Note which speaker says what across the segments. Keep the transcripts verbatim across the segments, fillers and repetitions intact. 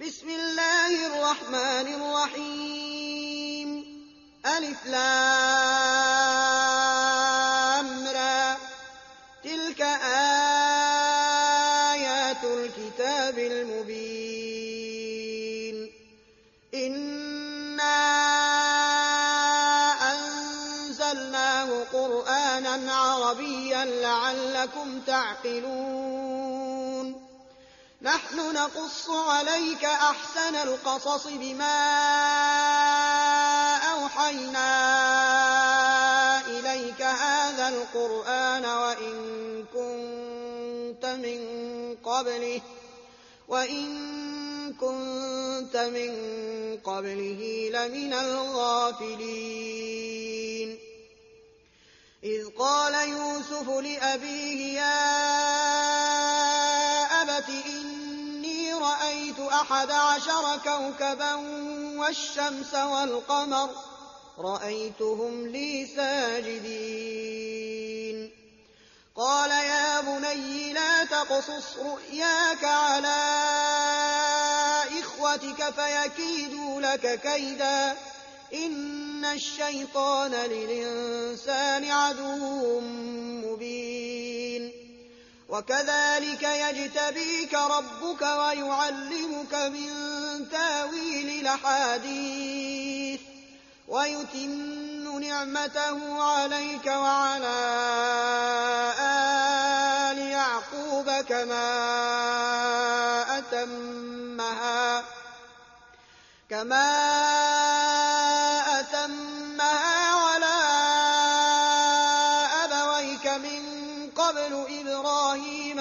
Speaker 1: بسم الله الرحمن الرحيم ألف لام را تلك آيات الكتاب المبين إنا أنزلناه قرآنا عربيا لعلكم تعقلون نحن نقص عليك أحسن القصص بما أوحينا إليك هذا القرآن وإن كنت من قبله وإن كنت من قبله لمن الغافلين إذ قال يوسف لأبيه يا أبت إني رأيت أحد عشر كوكبا والشمس والقمر رأيتهم لي ساجدين قال يا بني لا تقصص رؤياك على إخوتك فيكيدوا لك كيدا إن الشيطان للإنسان عدو مبين وكذلك يجتبيك ربك ويعلمك من تاويل الأحاديث ويتم نعمته عليك وعلى آل يعقوب كما أتمها كما أتمها على أبويك من قبل إبراهيم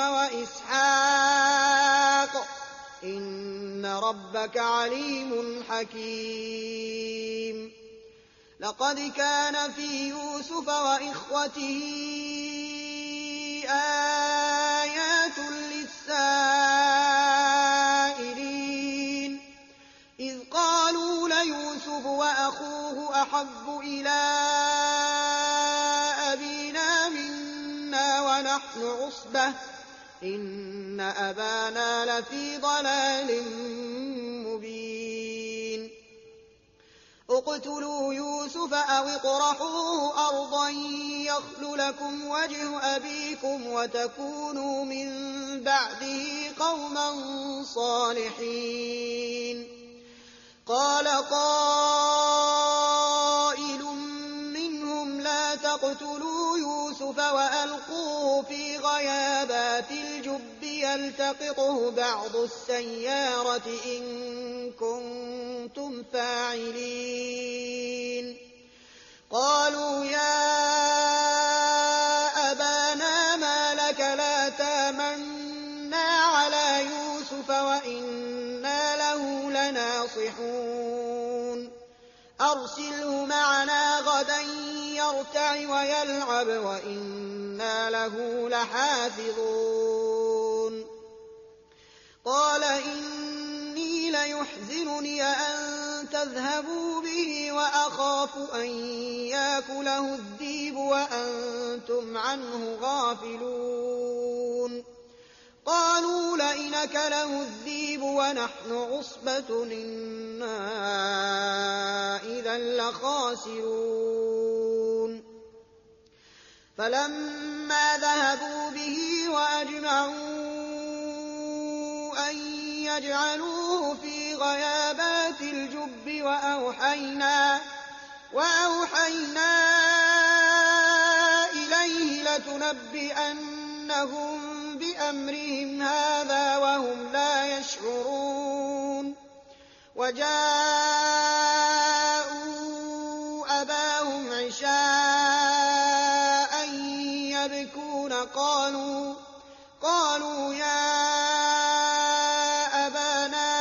Speaker 1: وإسحاق إن ربك عليم حكيم لقد كان في يوسف وإخوته آيات للسائلين إذ قالوا ليوسف وأخوه أحب إلى أبينا منا ونحن عصبة إن أبانا لفي ضلال مبين اقتلوا يوسف أو اطرحوه أرضا يخل لكم وجه أبيكم وتكونوا من بعده قوما صالحين قال قائل منهم لا تقتلوا يوسف وألقوه في غيابات الجب يلتقطه بعض السيارة إن كنتم فاعلين قالوا يا أبانا ما لك لا تامنا على يوسف وإنا له لناصحون أرسله معنا غدا يرتع ويلعب وإنا له لحافظون قال إني ليحزنني أن تذهبوا به وأخاف أن يأكله الذئب وأنتم عنه غافلون قالوا لئن أكله الذئب ونحن عصبة إنا إذا لخاسرون فلما ذهبوا به وأجمعوا أن يجعلوه في غيابات الجب وأوحينا, وأوحينا إليه لتنبئنهم بأمرهم هذا وهم لا يشعرون وجاءوا أباهم عشاء يبكون قالوا, قالوا يا أبانا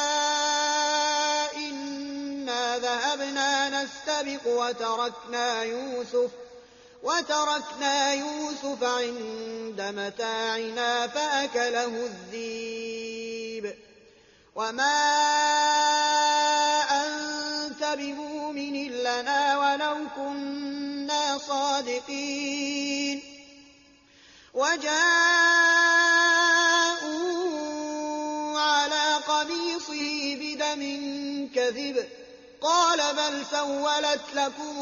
Speaker 1: إنا ذهبنا نستبق وتركنا يوسف وتركنا يوسف عند متاعنا فأكله الذئب وما أنت بمؤمن لنا ولو كنا صادقين وجاءوا على قميصه به بدم كذب قال بل سولت لكم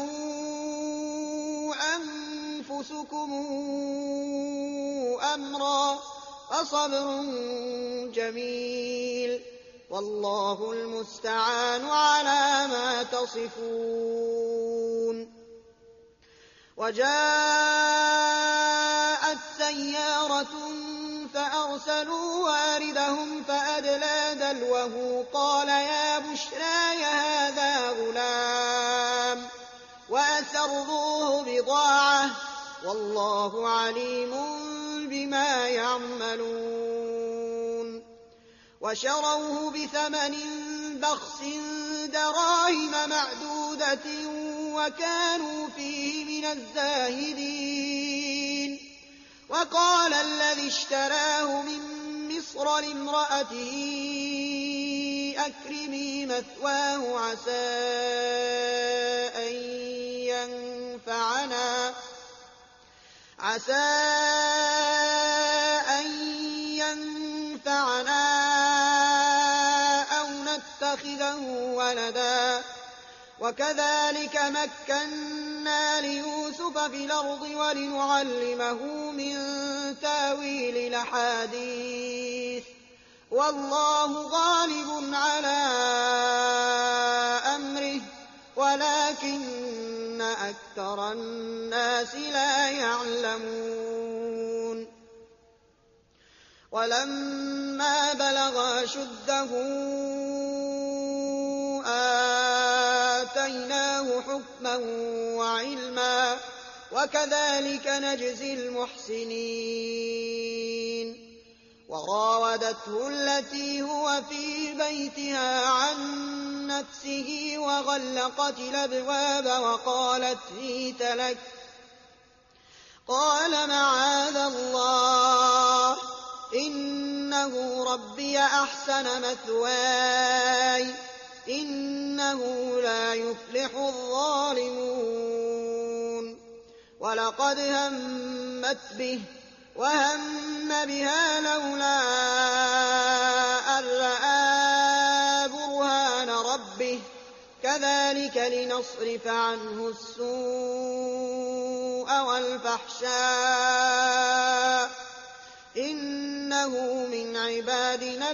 Speaker 1: أنفسكم أمرا فصبر جميل والله المستعان على ما تصفون. وجاءت سيارة فأرسلوا واردهم فأدلى دلوه قال يا بشراي هذا غلام وأسروه بضاعة والله عليم بما يعملون. وشروه بثمن بخس دراهم معدودة وكانوا فيه من الزاهدين. وقال الذي اشتراه من مصر لامرأته أكرمي مثواه عسى أن ينفعنا عسى أن ينفعنا أو نتخذه ولدا وكذلك مكنا ليوسف في الأرض ولنعلمه من تاويل الأحاديث والله غالب على أمره ولكن أكثر الناس لا يعلمون. ولما بلغ أشده آتيناه حكما وعلما وكذلك نجزي المحسنين. وراودته التي هو في بيتها عن نفسه وغلقت الأبواب وقالت هيت لك قال معاذ الله إنه ربي أحسن مثواي إنه لا يفلح الظالمون. ولقد همت به وهم بها لولا أن رأى برهان ربه كذلك لنصرف عنه السوء والفحشاء إنه من عبادنا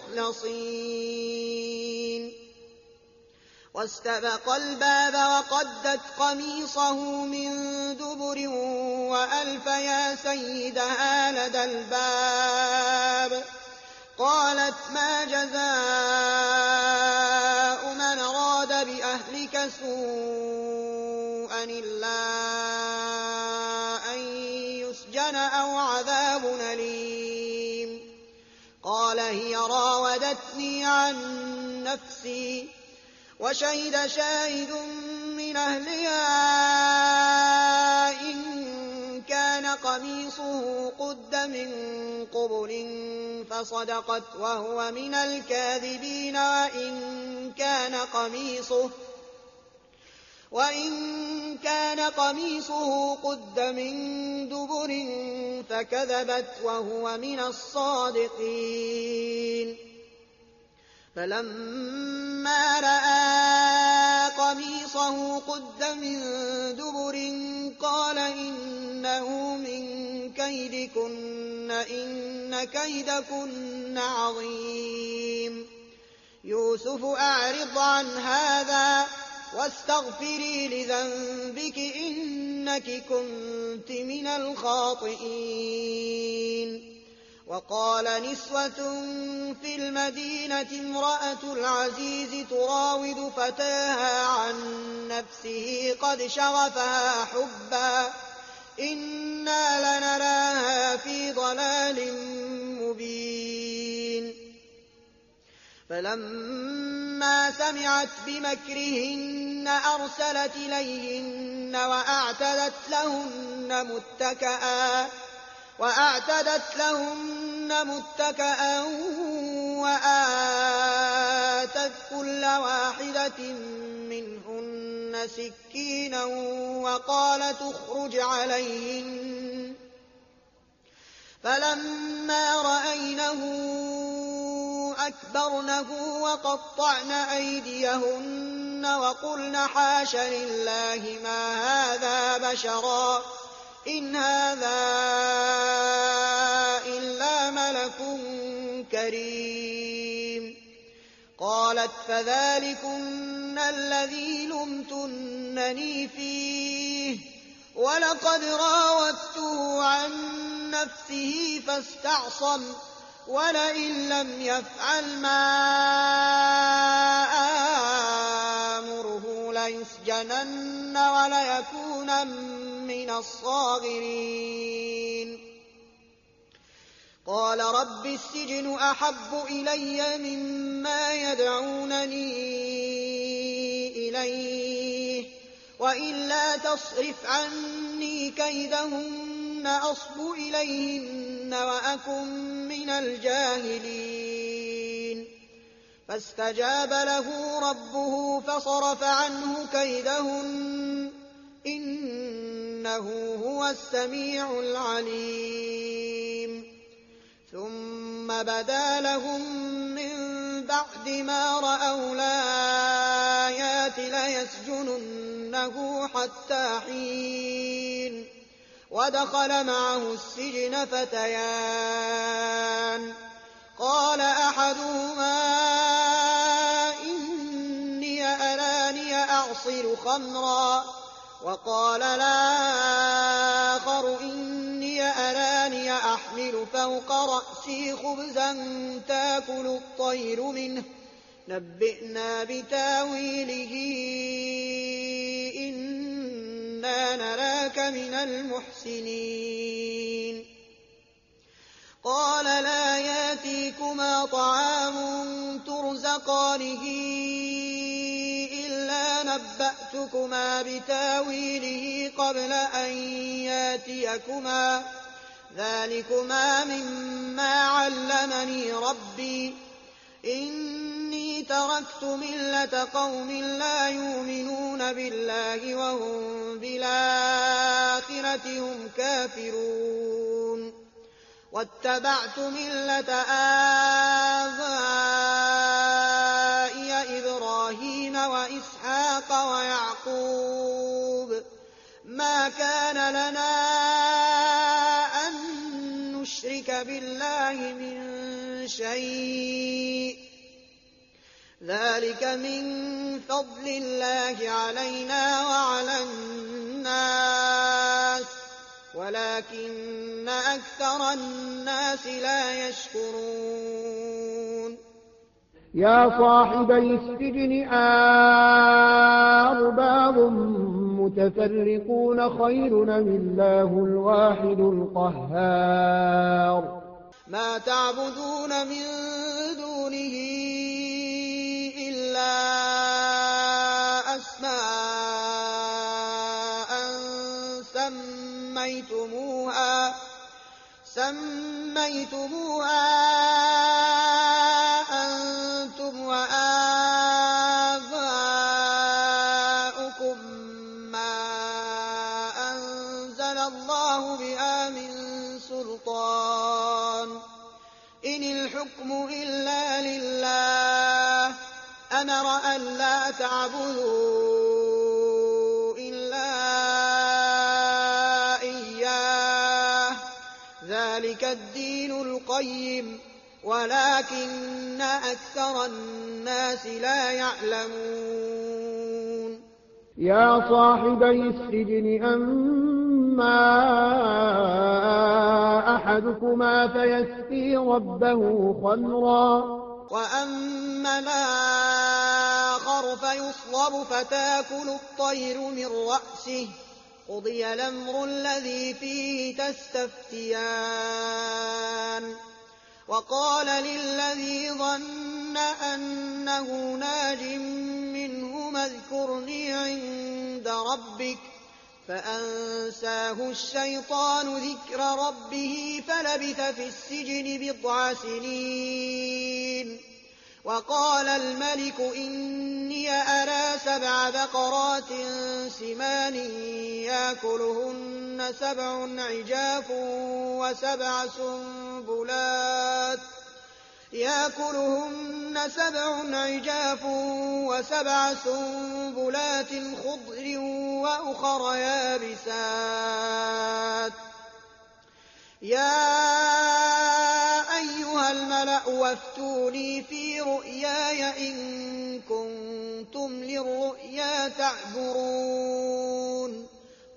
Speaker 1: المخلصين. واستبق الباب وقدت قميصه من دبر وألف يا سيدها لدى الباب قالت ما جزاء من أراد بأهلك سوءا إلا أن يسجن أو عذاب أليم. قال هي راودتني عن نفسي وشهد شاهد من أهلها إن كان قميصه قد من قبل فصدقت وهو من الكاذبين وإن كان قميصه وإن كان قميصه قد من دبر فكذبت وهو من الصادقين. فلما رأى قميصه قد من دبر قال إنه من كيدكن إن كيدكن عظيم. يوسف أعرض عن هذا واستغفري لذنبك إنك كنت من الخاطئين. وقال نسوة في المدينة امرأة العزيز تراود فتاها عن نفسه قد شغفها حبا إنا لنراها في ضلال مبين. فلما سمعت بمكرهن أرسلت إليهن وأعتدت لهن متكئا وأعتدت لهن متكئا وآتت كل واحدة منهن سكينا وقالت اخرج عليهن. فلما رأينه فاستكبرنه وقطعن أيديهن وقلن حاش لله ما هذا بشرا إن هذا إلا ملك كريم. قالت فذلكن الذي لمتنني فيه ولقد راودته عن نفسه فاستعصم ولئن لم يفعل ما آمره ليسجنن وليكونن من الصاغرين. قال رب السجن أحب إلي مما يدعونني إليه وإلا تصرف عني كيدهن أصب إليهن وأكن من الجاهلين. فاستجاب له ربه فصرف عنه كيدهن إنه هو السميع العليم. ثم بدا لهم من بعد ما رأوا الآيات ليسجننه حتى حين. ودخل معه السجن فتيان قال أحدهما إني أراني أعصر خمرا وقال الآخر إني أراني أحمل فوق رأسي خبزا تأكل الطير منه نبئنا بتاويله إنا نراك من المحسنين. قال لا يأتيكما طعام ترزقانه إلا نبأتكما بتاويله قبل أن يأتيكما ذلكما مما علمني ربي إني تركت ملة قوم لا يؤمنون بالله وهم بالآخرة هم كافرون واتبعت ملة آبائي إبراهيم وإسحاق ويعقوب ما كان لنا أن نشرك بالله من شيء ذلك من فضل الله علينا وعلى الناس ولكن أكثر الناس لا يشكرون.
Speaker 2: يا صاحبي السجن أرباب متفرقون خير أم الله الواحد القهار.
Speaker 1: ما تعبدون من دونه إلا أسماء سميتموها سميتموها أنتم وآباؤكم ما أنزل الله بها من سلطان إن الحكم إلا لله أمر أن لا تعبدوا إلا إياه ذلك الدين القيم ولكن أكثر الناس لا يعلمون.
Speaker 2: يا صاحبي السجن أما أحدكما فيسقي ربه خمرا
Speaker 1: وأما الآخر فيصلب فتأكل الطير من رأسه قضي الأمر الذي فيه تستفتيان. وقال للذي ظن أنه ناج منهما اذكرني عند ربك فأنساه الشيطان ذكر ربه فلبث في السجن بضع سنين. وقال الملك إني أرى سبع بقرات سمان يأكلهن سبع عجاف وسبع سنبلات يأكلهن سبع عجاف وسبع سنبلات خضر وأخر يابسات. يا أيها الملأ وافتوني في رؤياي إن كنتم للرؤيا تعبرون.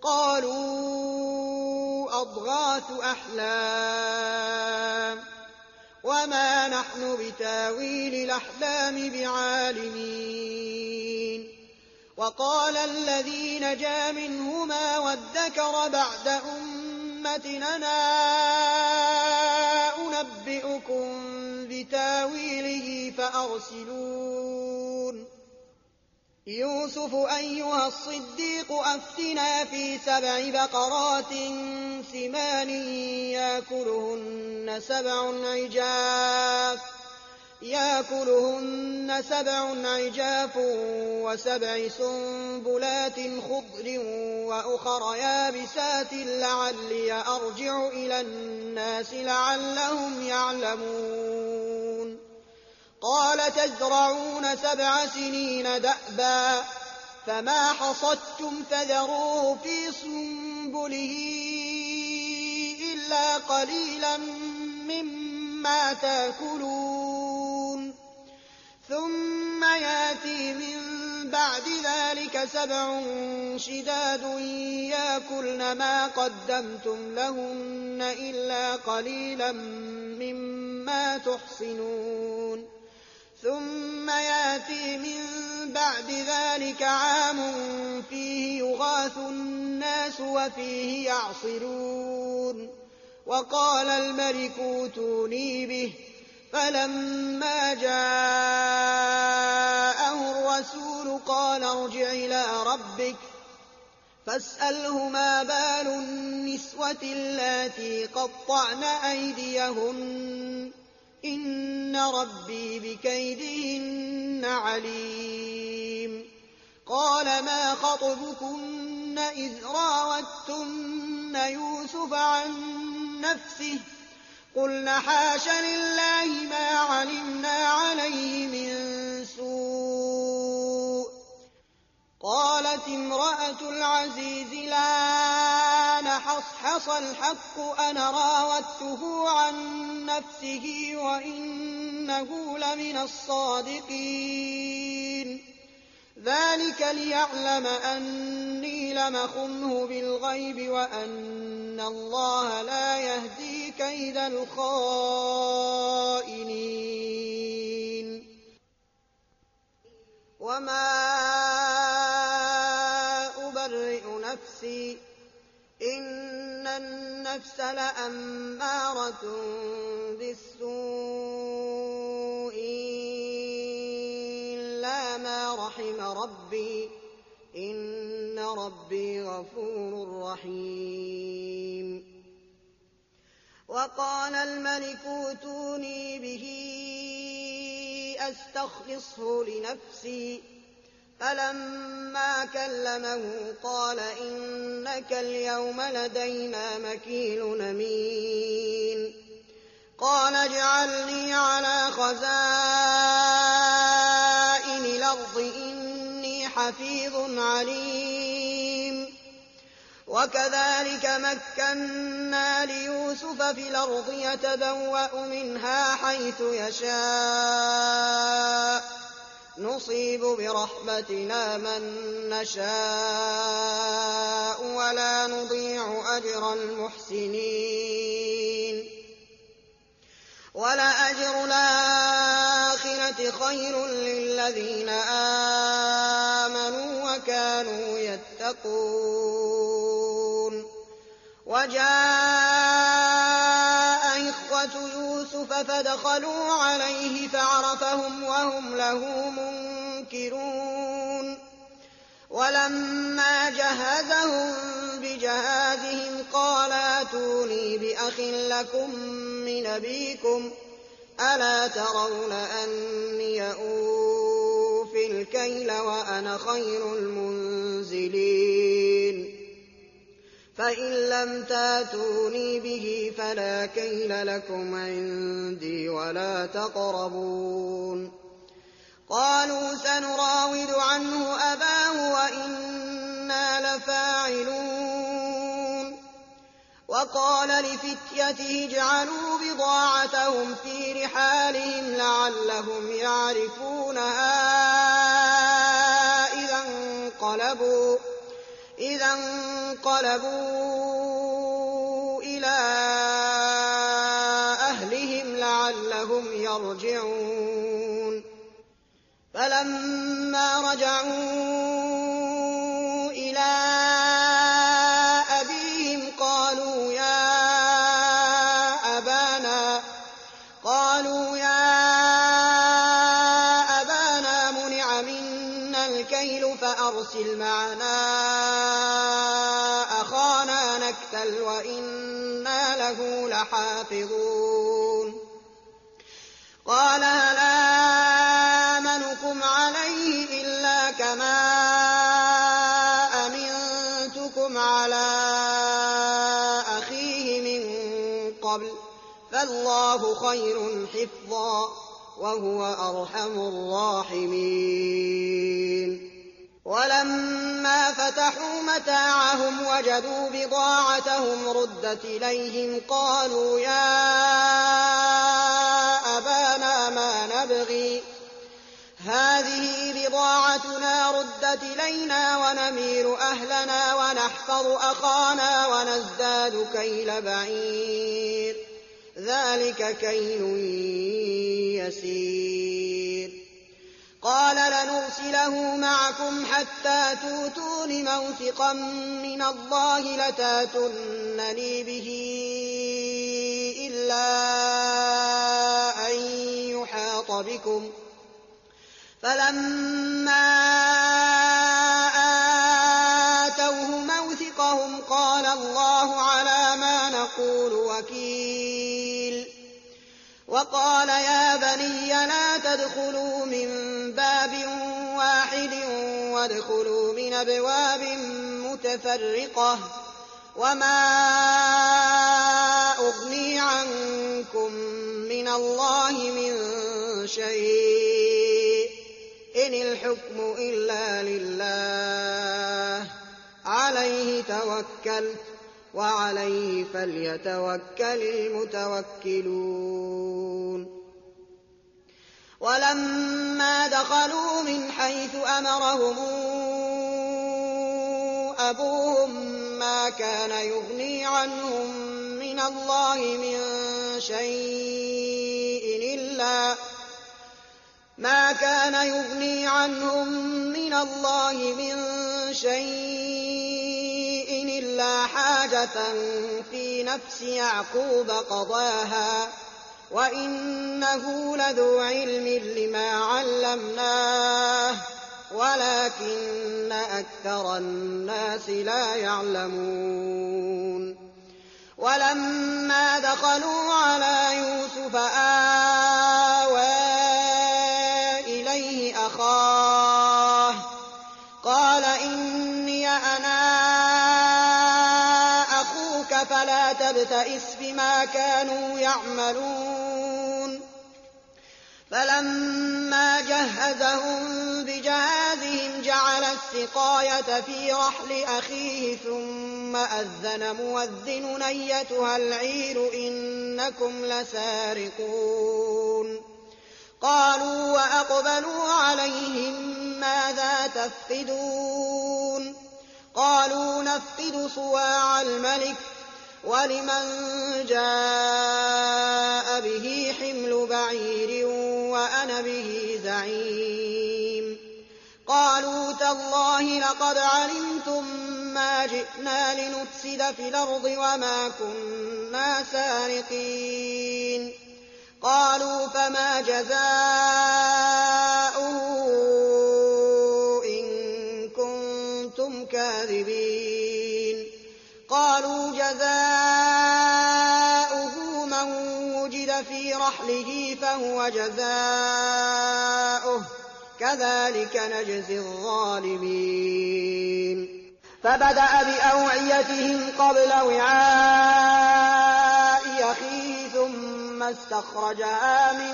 Speaker 1: قالوا أضغاث أحلام وما نحن بتاويل الأحلام بعالمين. وقال الذي نجا منهما وادكر بعد أمتنا أنبئكم بتاويله فأرسلون. يوسف أيها الصديق أفتنا في سبع بقرات سمان يأكلهن سبع عجاف يأكلهن سبع عجاف وسبع سنبلات خضر وأخر يابسات لعلي أرجع إلى الناس لعلهم يعلمون. قال تزرعون سبع سنين دأبا فما حصدتم فذروه في سنبله إلا قليلا مما تأكلون. ثم يأتي من بعد ذلك سبع شداد يأكلن ما قدمتم لهن إلا قليلا مما تحصنون. ثم يأتي من بعد ذلك عام فيه يغاث الناس وفيه يعصرون. وقال الملك اوتوني به. فلما جاءه الرسول قال ارجع إلى ربك فاسأله ما بال النسوة اللاتي قطعن أيديهن إن ربي بكيدهن عليم. قال ما خطبكن إذ راوتن يوسف عن نفسه قلن حاش لله ما علمنا عليه من سوء. قالت امرأة العزيز الآن حصحص الحق أنا راودته عن نفسه وإنه لمن الصادقين. ذلك ليعلم أني لم أخنه بالغيب وأن الله لا يهدي كيد الخائنين. وما أبرئ نفسي إن النفس لأمارة بالسوء إلا ما رحم ربي إن ربي غفور رحيم. وقال الملك اوتوني به أستخلصه لنفسي. فلما كلمه قال إنك اليوم لدينا مكين أمين. قال اجعلني على خزائن الأرض إني حفيظ عليم. وكذلك مكنا ليوسف في الأرض يتبوأ منها حيث يشاء نصيب برحمتنا من نشاء ولا نضيع أجر المحسنين. ولأجر الآخرة خير للذين آمنوا وكانوا يتقون. وجاء إخوة يوسف فدخلوا عليه فعرفهم وهم له منكرون. ولما جهزهم بجهازهم قال ائتوني بأخ لكم من أبيكم ألا ترون أني أوفي الكيل وأنا خير المنزلين. فإن لم تاتوني به فلا كيل لكم عندي ولا تقربون. قالوا سنراود عنه أباه وإنا لفاعلون. وقال لفتيته اجعلوا بضاعتهم في رحالهم لعلهم يعرفونها إذا انقلبوا, إذا انقلبوا إلى أهلهم لعلهم يرجعون. فلما رجعوا إلى أبيهم قالوا يا أبانا, قالوا يا أبانا منع منا الكيل فأرسل معنا أخانا نكتل وإنا له لحافظون. قال هل آمنكم عليه إلا كما أمنتكم على أخيه من قبل فالله خير حفظا وهو أرحم الراحمين. ولما فتحوا متاعهم وجدوا بضاعتهم ردت إليهم قالوا يا أبانا ما نبغي هذه بضاعتنا ردت إلينا ونمير أهلنا ونحفظ أخانا ونزداد كيل بعير ذلك كيل يسير. قال لنرسله معكم حتى توتون موثقا من الله لتاتونني به إلا أن يحاط بكم. فلما آتوه موثقهم قال الله على ما نقول وكيل. وقال يا بني لا تدخلوا من باب واحد وادخلوا من أبواب متفرقة وما أغني عنكم من الله من شيء إن الحكم إلا لله عليه توكلت وعليه فليتوكل المتوكلون. ولما دخلوا من حيث أمرهم أبوهم ما كان يغني عنهم من الله من شيء إلا ما كان يغني عنهم من الله من شيء إلا حاجة في نفس يعقوب قضاها وإنه لذو علم لما علمناه ولكن أكثر الناس لا يعلمون. ولما دخلوا على يوسف آوى إليه أخاه قال إني أنا أخوك فلا تبتئس بما كانوا يعملون. فلما جهزهم بجهازهم جعل السقاية في رحل أخيه ثم أذن مؤذن أيتها العير إنكم لسارقون. قالوا وأقبلوا عليهم ماذا تفقدون. قالوا نفقد صواع الملك ولمن جاء به حمل بعير وأنا به زعيم. قالوا تالله لقد علمتم ما جئنا لنفسد في الأرض وما كنا سارقين. قالوا فما جزاؤه إن كنتم كاذبين. قالوا جزاؤه من وجد في رحله فهو جزاؤه كذلك نجزي الظالمين. فبدأ بأوعيتهم قبل وعاء أخيه ثم استخرجها من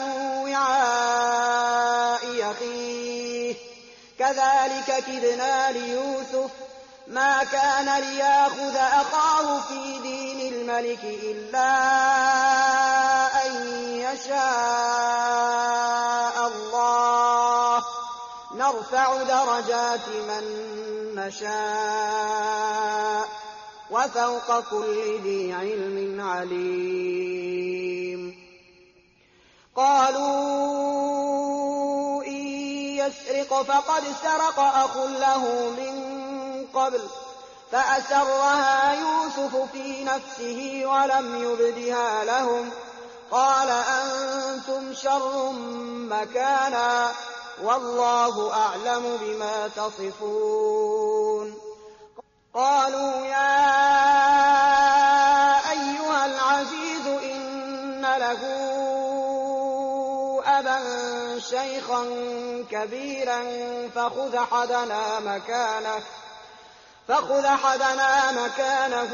Speaker 1: وعاء أخيه كذلك كدنا ليوسف ما كان ليأخذ أخاه في دين الملك إلا أن يشاء الله نرفع درجات من نشاء وفوق كل ذي علم عليم. قالوا إن يسرق فقد سرق أخ له من قبل فأسرها يوسف في نفسه ولم يبدها لهم قال أنتم شر مكانا والله أعلم بما تصفون. قالوا يا أيها العزيز إن له أبا شيخا كبيرا فخذ أحدنا مكانه فخذ أحدنا مكانه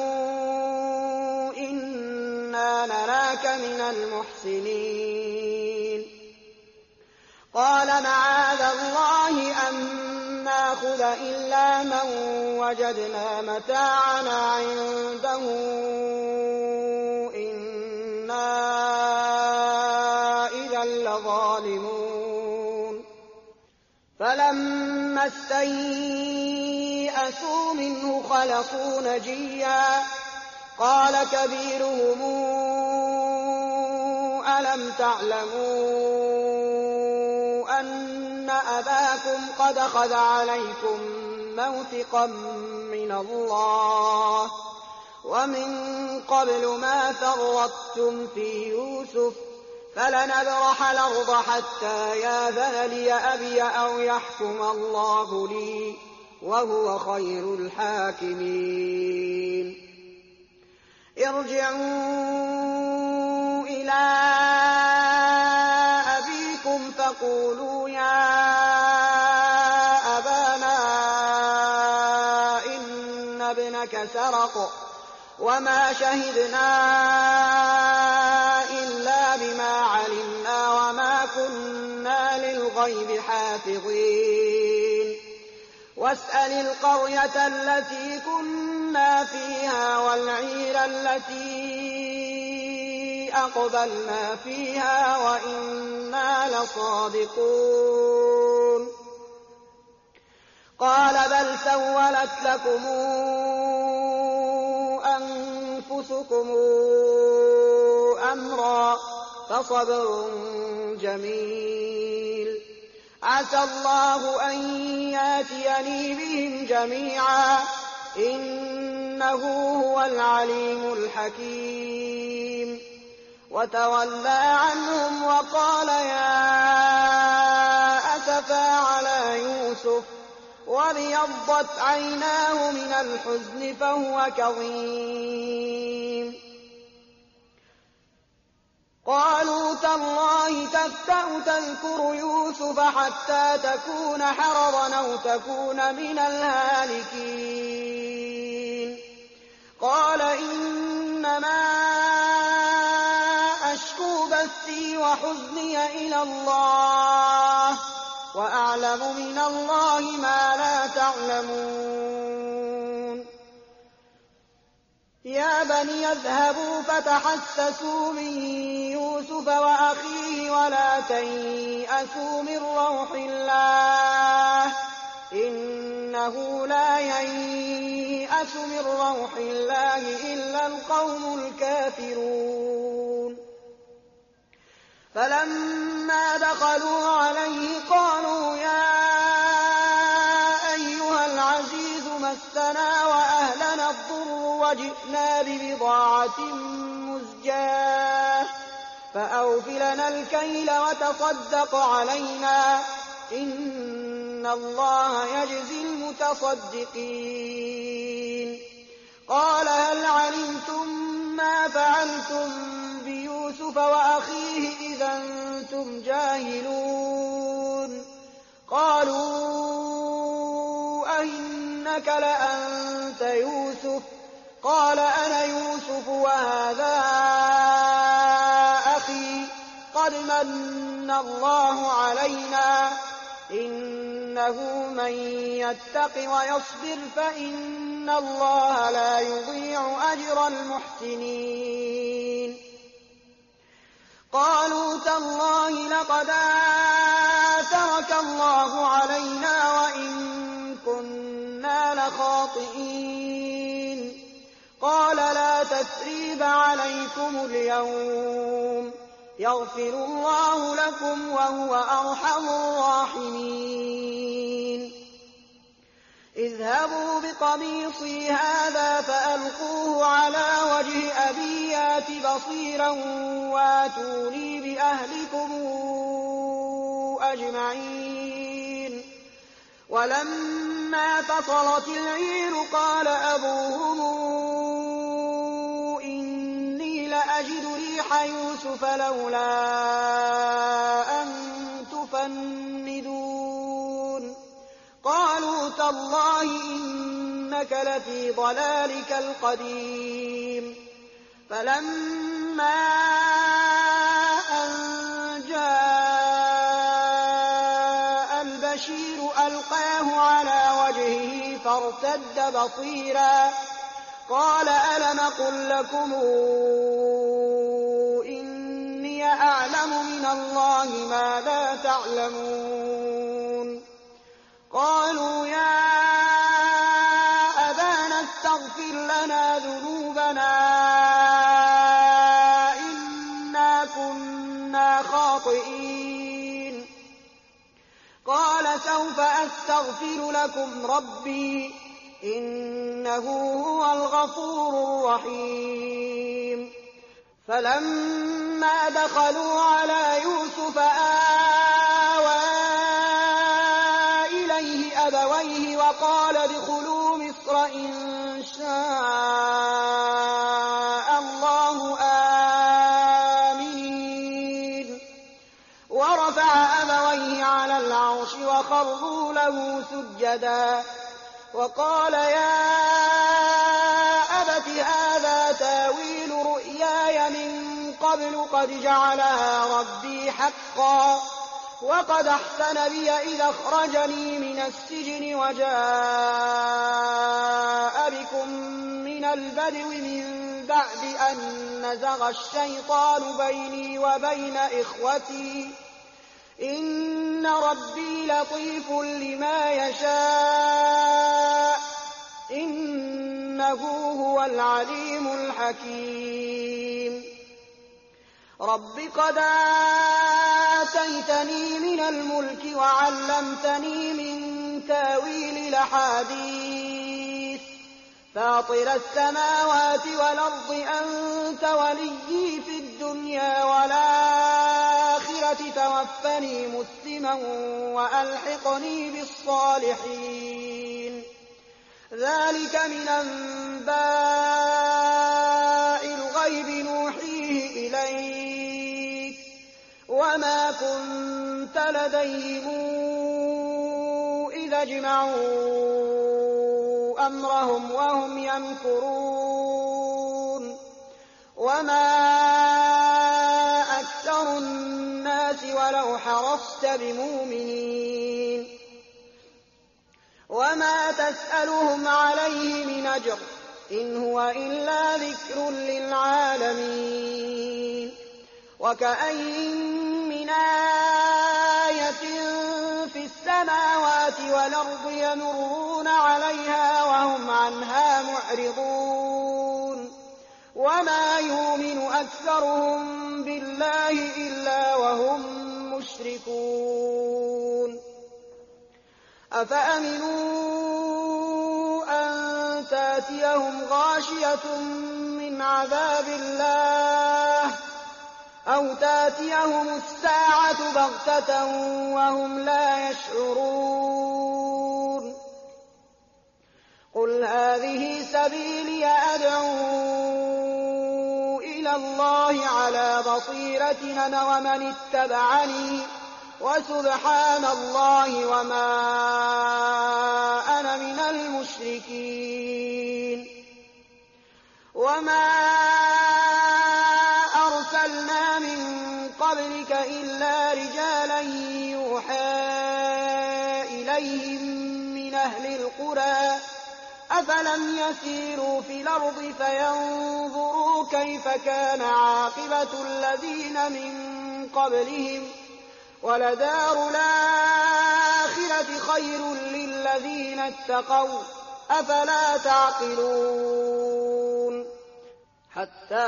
Speaker 1: إنا نراك من المحسنين. قال معاذ الله أن ناخذ إلا من وجدنا متاعنا عنده إنا إذا لظالمون. فلما استيئسوا منه خلصوا نجيا قال كبيرهم ألم تعلموا أن أباكم قد أخذ عليكم موثقا من الله ومن قبل ما فرطتم في يوسف فلنبرح الأرض حتى ياذن لي أبي أو يحكم الله لي وهو خير الحاكمين. ارجعوا إلى أبيكم فقولوا يا أبانا إن ابنك سرق وما شهدنا إلا بما علمنا وما كنا للغيب حافظين. واسأل القرية التي كنا فيها والعير التي أقبلنا فيها وإنا لصادقون. قال بل سولت لكم أنفسكم أمرا فصبر جميل عسى الله أن ياتيني بهم جميعا إنه هو العليم الحكيم. وتولى عنهم وقال يا أسفا على يوسف وابيضت عيناه من الحزن فهو كظيم. قالوا تالله تفتأ تذكر يوسف حتى تكون حرضا أو تكون من الهالكين. قال إنما أشكو بثي وحزني إلى الله وأعلم من الله ما لا تعلمون. يا بني اذهبوا فتحسسوا من يوسف وأخيه ولا تيأسوا من روح الله إنه لا ييأس من روح الله إلا القوم الكافرون. فلما دخلوا عليه قالوا يا أيها العزيز مسنا وأهلنا الضر وجئنا ببضاعة مزجاة فأوف لنا الكيل وتصدق علينا إن الله يجزي المتصدقين. قال هل علمتم ما فعلتم بيوسف وأخيه إذا أنتم جاهلون. قالوا أئنا إنك لأنت يوسف؟ قال أنا يوسف وهذا أخي قد من الله علينا إنه من يتق ويصبر فإن الله لا يضيع أجر المحسنين. قالوا تالله لقد آثرك الله علينا وإن كنا لخاطئين. قال لا تثريب عليكم اليوم يغفر الله لكم وهو أرحم الراحمين. اذهبوا بقميصي هذا فألقوه على وجه أبي يأت بصيرا واتوني بأهلكم أجمعين. ولما فصلت العير قال أبوهم إني لأجد ريح يوسف لولا أن تفندون. قالوا تالله إنك لفي ضلالك القديم. فلما أن جاء البشير ألقاه على وجهه فارتد بصيرا قال ألم قل لكم إني أعلم من الله ما لا تعلمون. قالوا يا أبانا استغفر لنا ذنوبنا إنا كنا خاطئين. قال سوف أستغفر لكم ربي إنه هو الغفور الرحيم. فلما دخلوا على يوسف آوى إليه أبويه وقال ادخلوا مصر إن شاء الله آمنين. ورفع أبويه على العرش وخروا له سجدا وقال يا أبت هذا تاويل رؤياي من قبل قد جعلها ربي حقا وقد أحسن بي إذا أخرجني من السجن وجاء بكم من البدو من بعد أن نزغ الشيطان بيني وبين إخوتي إن ربي لطيف لما يشاء إنه هو العليم الحكيم. رب قد آتيتني من الملك وعلمتني من تاويل الأحاديث فاطر السماوات والأرض أنت وليي في الدنيا والآخرة توفني مسلما وألحقني بالصالحين. ذلك من أنباء الغيب نوحيه إليك وما كنت لديهم إذا اجمعوا أمرهم وهم يمكرون. وما أكثر الناس ولو حرصت بمؤمنين وما تسألهم عليه من أجر إن هو إلا ذكر للعالمين. وكأين من آية في السماوات والأرض يمرون عليها وهم عنها معرضون وما يؤمن أكثرهم بالله إلا وهم مشركون. أفأمنوا أن تأتيهم غاشية من عذاب الله أو تأتيهم الساعة بغتة وهم لا يشعرون. قل هذه سبيلي أدعو إلى الله على بصيرة أنا ومن اتبعني وسبحان الله وما أنا من المشركين. إليهم من أهل القرى أفلم يسيروا في الأرض فينظروا كيف كان عاقبة الذين من قبلهم ولدار الآخرة خير للذين اتقوا أفلا تعقلون حتى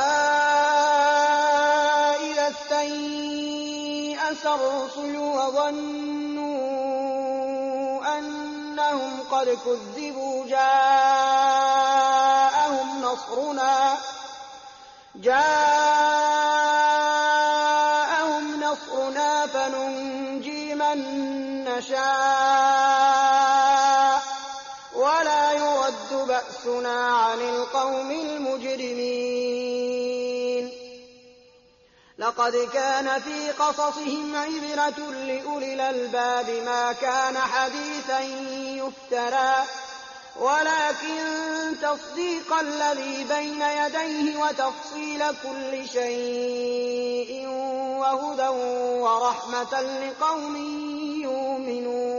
Speaker 1: إذا استيأس الرسل وظنوا أنهم قد كذبوا جاءهم نصرنا جاءهم نصرنا فننجي من نشاء ولا يرد بأسنا عن القوم المجرمين لقد كان في قصصهم عبرة لأولي الألباب ما كان حديثا يفترى ولكن تصديق الذي بين يديه وتفصيل كل شيء وهدى ورحمة لقوم يؤمنون